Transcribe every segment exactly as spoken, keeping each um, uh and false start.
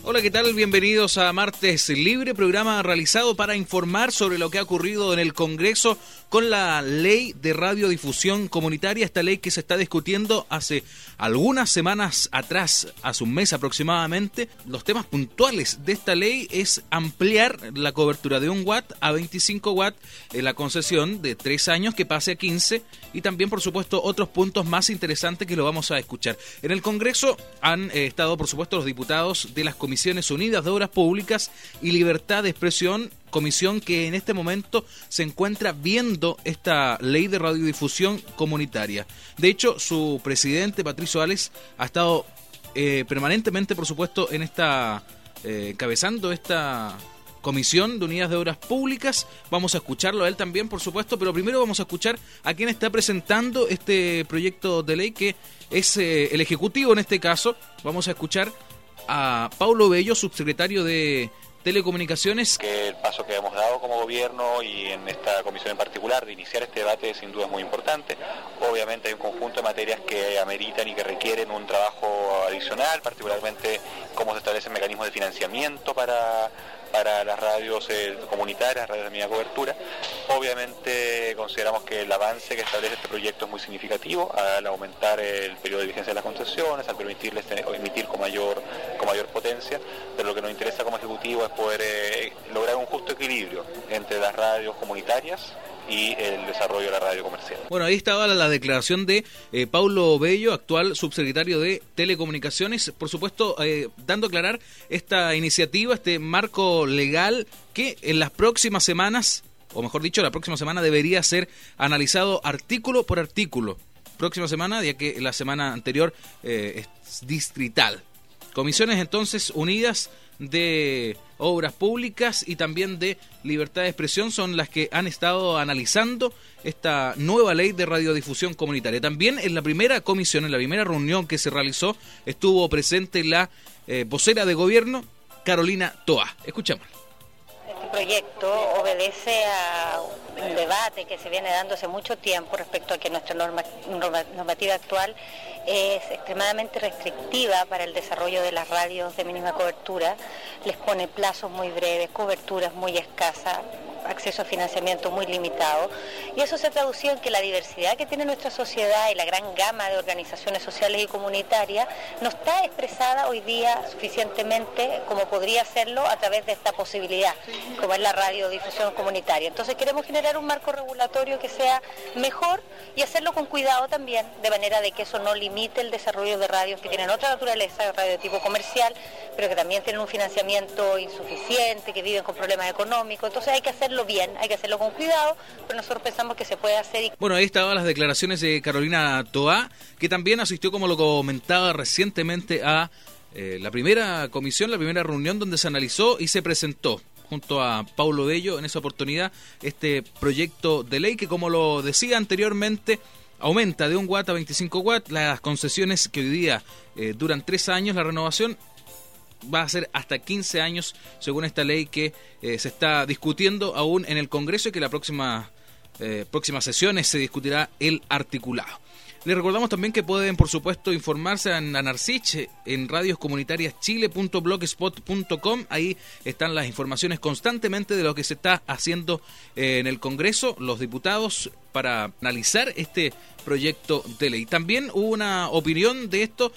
Hola, ¿qué tal? Bienvenidos a Martes Libre, programa realizado para informar sobre lo que ha ocurrido en el Congreso con la Ley de Radiodifusión Comunitaria, esta ley que se está discutiendo hace algunas semanas atrás, hace un mes aproximadamente. Los temas puntuales de esta ley es ampliar la cobertura de un watt a veinticinco watts en la concesión de tres años que pase a quince, y también, por supuesto, otros puntos más interesantes que lo vamos a escuchar. En el Congreso han eh, estado, por supuesto, los diputados de las Comisiones Unidas de Obras Públicas y Libertad de Expresión, comisión que en este momento se encuentra viendo esta ley de radiodifusión comunitaria. De hecho, su presidente, Patricio Ales, ha estado eh, permanentemente, por supuesto, en esta eh, encabezando esta Comisión de Unidas de Obras Públicas. Vamos a escucharlo a él también, por supuesto, pero primero vamos a escuchar a quien está presentando este proyecto de ley, que es eh, el Ejecutivo en este caso. Vamos a escuchar a Paulo Bello, subsecretario de Telecomunicaciones. Que el paso que hemos dado como gobierno y en esta comisión en particular de iniciar este debate sin duda es muy importante. Obviamente hay un conjunto de materias que ameritan y que requieren un trabajo adicional, particularmente cómo se establecen mecanismos de financiamiento para, para las radios eh, comunitarias, radios de media cobertura. Obviamente consideramos que el avance que establece este proyecto es muy significativo al aumentar el periodo de vigencia de las concesiones, al permitirles tener, emitir con mayor, con mayor potencia, pero lo que nos interesa como Ejecutivo es poder eh, lograr un justo equilibrio entre las radios comunitarias y el desarrollo de la radio comercial. Bueno, ahí estaba la, la declaración de eh, Paulo Bello, actual subsecretario de Telecomunicaciones, por supuesto, eh, dando a aclarar esta iniciativa, este marco legal que en las próximas semanas, o mejor dicho, la próxima semana debería ser analizado artículo por artículo. Próxima semana, ya que la semana anterior eh, es distrital. Comisiones entonces unidas de Obras Públicas y también de Libertad de Expresión son las que han estado analizando esta nueva ley de radiodifusión comunitaria. También en la primera comisión, en la primera reunión que se realizó, estuvo presente la eh, vocera de gobierno, Carolina Toa. Escuchemos. Este proyecto obedece a un debate que se viene dando hace mucho tiempo respecto a que nuestra norma, norma, normativa actual es extremadamente restrictiva para el desarrollo de las radios de mínima cobertura, les pone plazos muy breves, coberturas muy escasas, acceso a financiamiento muy limitado, y eso se tradució en que la diversidad que tiene nuestra sociedad y la gran gama de organizaciones sociales y comunitarias no está expresada hoy día suficientemente como podría hacerlo a través de esta posibilidad, como es la radiodifusión comunitaria. Entonces queremos generar un marco regulatorio que sea mejor y hacerlo con cuidado también, de manera de que eso no limite el desarrollo de radios que tienen otra naturaleza, radio de tipo comercial, pero que también tienen un financiamiento insuficiente, que viven con problemas económicos. Entonces hay que hacerlo bien, hay que hacerlo con cuidado, pero nosotros pensamos que se puede hacer. Y... Bueno, ahí estaban las declaraciones de Carolina Toa, que también asistió, como lo comentaba recientemente, a eh, la primera comisión, la primera reunión donde se analizó y se presentó junto a Paulo Bello en esa oportunidad este proyecto de ley que, como lo decía anteriormente, aumenta de un watt a veinticinco watts las concesiones que hoy día eh, duran tres años. La renovación va a ser hasta quince años, según esta ley que eh, se está discutiendo aún en el Congreso y que la próxima eh, próximas sesiones se discutirá el articulado. Les recordamos también que pueden, por supuesto, informarse en ANARCICH, en radios comunitarias chile punto blogspot punto com. Ahí están las informaciones constantemente de lo que se está haciendo eh, en el Congreso, los diputados, para analizar este proyecto de ley. También hubo una opinión de esto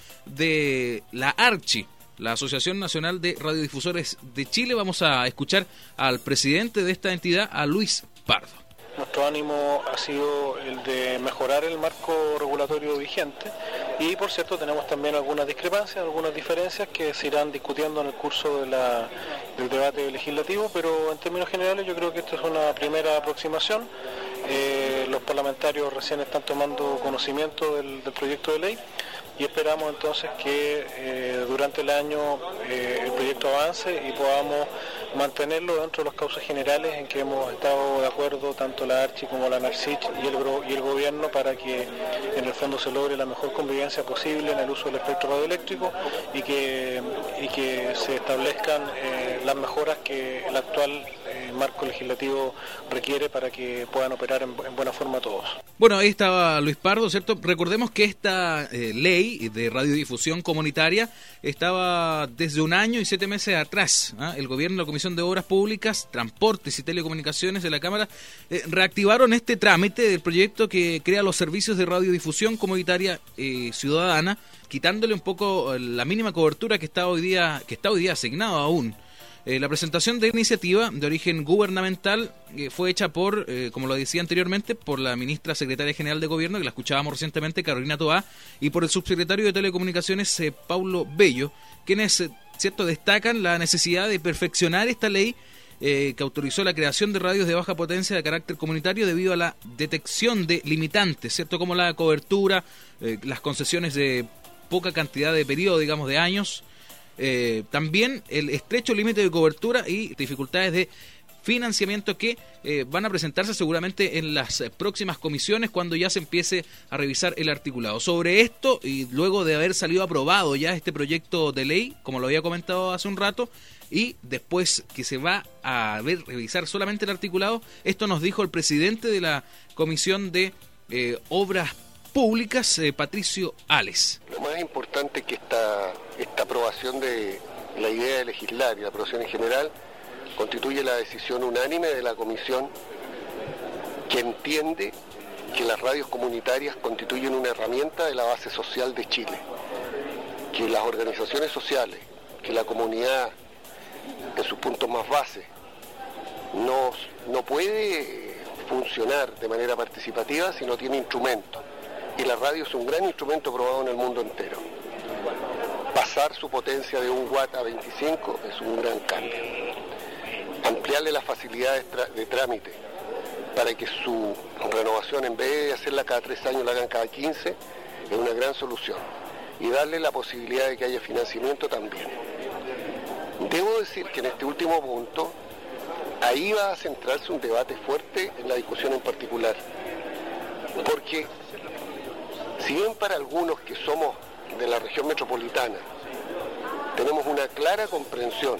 de la ARCHI, la Asociación Nacional de Radiodifusores de Chile. Vamos a escuchar al presidente de esta entidad, a Luis Pardo. Nuestro ánimo ha sido el de mejorar el marco regulatorio vigente y, por cierto, tenemos también algunas discrepancias, algunas diferencias que se irán discutiendo en el curso de la, del debate legislativo, pero en términos generales yo creo que esto es una primera aproximación. Eh, los parlamentarios recién están tomando conocimiento del, del proyecto de ley y esperamos entonces que eh, durante el año eh, el proyecto avance y podamos mantenerlo dentro de los cauces generales en que hemos estado de acuerdo tanto la ARCHI como la ANARCICH y el, y el gobierno, para que en el fondo se logre la mejor convivencia posible en el uso del espectro radioeléctrico y que, y que se establezcan eh, las mejoras que el actual eh, el marco legislativo requiere para que puedan operar en, en buena forma todos. Bueno, ahí estaba Luis Pardo, ¿cierto? Recordemos que esta eh, ley de radiodifusión comunitaria estaba desde un año y siete meses atrás. ¿eh? El gobierno, la Comisión de Obras Públicas, Transportes y Telecomunicaciones de la Cámara eh, reactivaron este trámite del proyecto que crea los servicios de radiodifusión comunitaria eh, ciudadana, quitándole un poco la mínima cobertura que está hoy día, que está hoy día asignado aún. Eh, la presentación de iniciativa de origen gubernamental eh, fue hecha por, eh, como lo decía anteriormente, por la ministra secretaria general de gobierno, que la escuchábamos recientemente, Carolina Toá, y por el subsecretario de Telecomunicaciones, eh, Paulo Bello, quienes, eh, cierto, destacan la necesidad de perfeccionar esta ley eh, que autorizó la creación de radios de baja potencia de carácter comunitario debido a la detección de limitantes, cierto, como la cobertura, eh, las concesiones de poca cantidad de periodo, digamos, de años. Eh, también el estrecho límite de cobertura y dificultades de financiamiento que eh, van a presentarse seguramente en las próximas comisiones cuando ya se empiece a revisar el articulado. Sobre esto, y luego de haber salido aprobado ya este proyecto de ley, como lo había comentado hace un rato, y después que se va a ver, revisar solamente el articulado, esto nos dijo el presidente de la Comisión de eh, Obras Públicas, eh, Patricio Ales. Lo más importante es que esta, esta aprobación de la idea de legislar y la aprobación en general constituye la decisión unánime de la Comisión, que entiende que las radios comunitarias constituyen una herramienta de la base social de Chile, que las organizaciones sociales, que la comunidad en sus puntos más bases no, no puede funcionar de manera participativa si no tiene instrumentos. Y la radio es un gran instrumento probado en el mundo entero. Pasar su potencia de un watt a veinticinco es un gran cambio. Ampliarle las facilidades de trámite para que su renovación, en vez de hacerla cada tres años, la hagan cada quince, es una gran solución. Y darle la posibilidad de que haya financiamiento también. Debo decir que en este último punto, ahí va a centrarse un debate fuerte en la discusión en particular. Porque si bien para algunos que somos de la región metropolitana tenemos una clara comprensión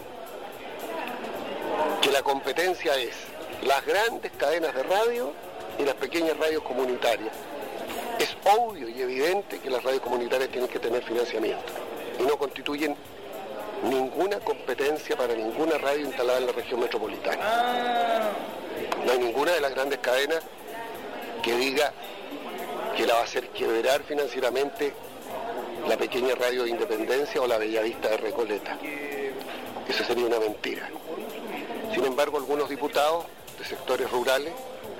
que la competencia es las grandes cadenas de radio y las pequeñas radios comunitarias, es obvio y evidente que las radios comunitarias tienen que tener financiamiento y no constituyen ninguna competencia para ninguna radio instalada en la región metropolitana. No hay ninguna de las grandes cadenas que diga que la va a hacer quebrar financieramente la pequeña radio de Independencia o la Bellavista de Recoleta. Eso sería una mentira. Sin embargo, algunos diputados de sectores rurales,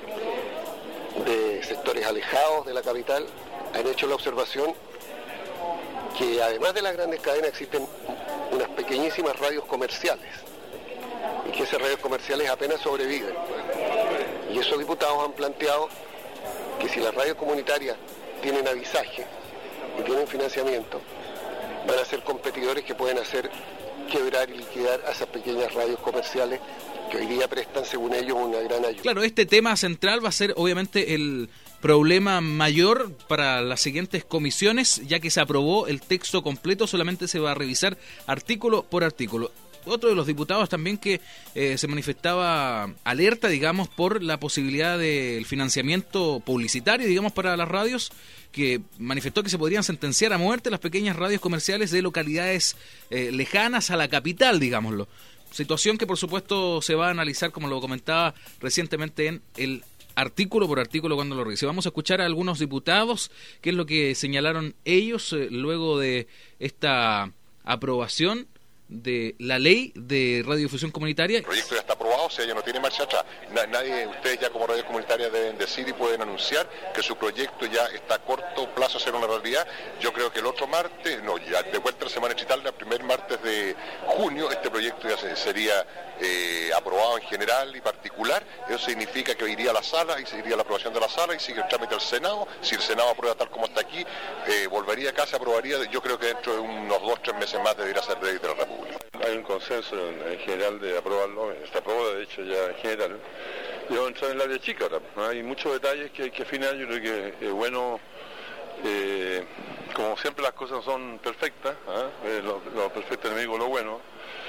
de sectores alejados de la capital, han hecho la observación que además de las grandes cadenas existen unas pequeñísimas radios comerciales y que esas radios comerciales apenas sobreviven. Y esos diputados han planteado que si las radios comunitarias tienen avisaje y tienen financiamiento, van a ser competidores que pueden hacer quebrar y liquidar a esas pequeñas radios comerciales que hoy día prestan, según ellos, una gran ayuda. Claro, este tema central va a ser obviamente el problema mayor para las siguientes comisiones, ya que se aprobó el texto completo, solamente se va a revisar artículo por artículo. Otro de los diputados también que eh, se manifestaba alerta, digamos, por la posibilidad del financiamiento publicitario, digamos, para las radios, que manifestó que se podrían sentenciar a muerte las pequeñas radios comerciales de localidades eh, lejanas a la capital, digámoslo. Situación que, por supuesto, se va a analizar, como lo comentaba recientemente, en el artículo por artículo cuando lo revise. Vamos a escuchar a algunos diputados, qué es lo que señalaron ellos eh, luego de esta aprobación de la ley de radiodifusión comunitaria. El proyecto ya está aprobado, o sea, ya no tiene marcha atrás. Nadie, ustedes ya como radios comunitarias deben decir y pueden anunciar que su proyecto ya está a corto plazo a ser una realidad. Yo creo que el otro martes, no, ya de vuelta a la semana digital, el primer martes de junio, este proyecto ya se, sería eh, aprobado en general y particular. Eso significa que iría a la sala y seguiría la aprobación de la sala y sigue el trámite al Senado. Si el Senado aprueba tal como está aquí, eh, volvería acá, se aprobaría. Yo creo que dentro de unos dos, tres meses más debería ser ley de la República. Hay un consenso en, en general de aprobarlo, está aprobado de hecho ya en general. Y vamos a entrar en el área chica ahora, ¿no? Hay muchos detalles que hay que afinar. Yo creo que es bueno, eh, como siempre las cosas son perfectas, ¿eh? lo, lo perfecto enemigo lo bueno,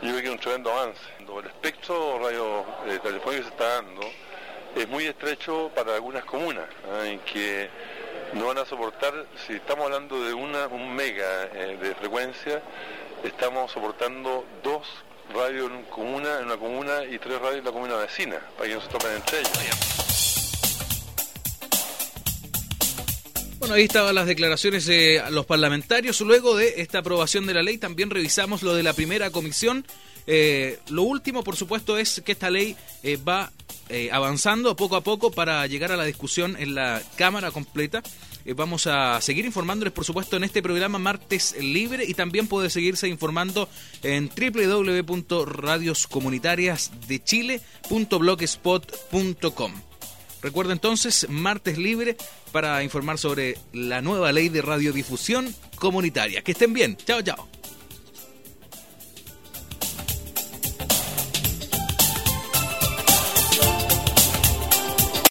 yo creo que es un tremendo avance. El espectro radio eh, telefónico que se está dando es muy estrecho para algunas comunas, ¿eh? en que no van a soportar, si estamos hablando de una un mega eh, de frecuencia, estamos soportando dos radios en una comuna, en una comuna y tres radios en la comuna vecina, para que no se tomen entre ellos. Bueno, ahí estaban las declaraciones de los parlamentarios. Luego de esta aprobación de la ley, también revisamos lo de la primera comisión. Eh, lo último, por supuesto, es que esta ley eh, va eh, avanzando poco a poco para llegar a la discusión en la Cámara completa. Eh, vamos a seguir informándoles, por supuesto, en este programa Martes Libre, y también puede seguirse informando en doble u doble u doble u punto radios comunitarias de chile punto blogspot punto com. Recuerda entonces, Martes Libre, para informar sobre la nueva ley de radiodifusión comunitaria. Que estén bien. Chao, chao.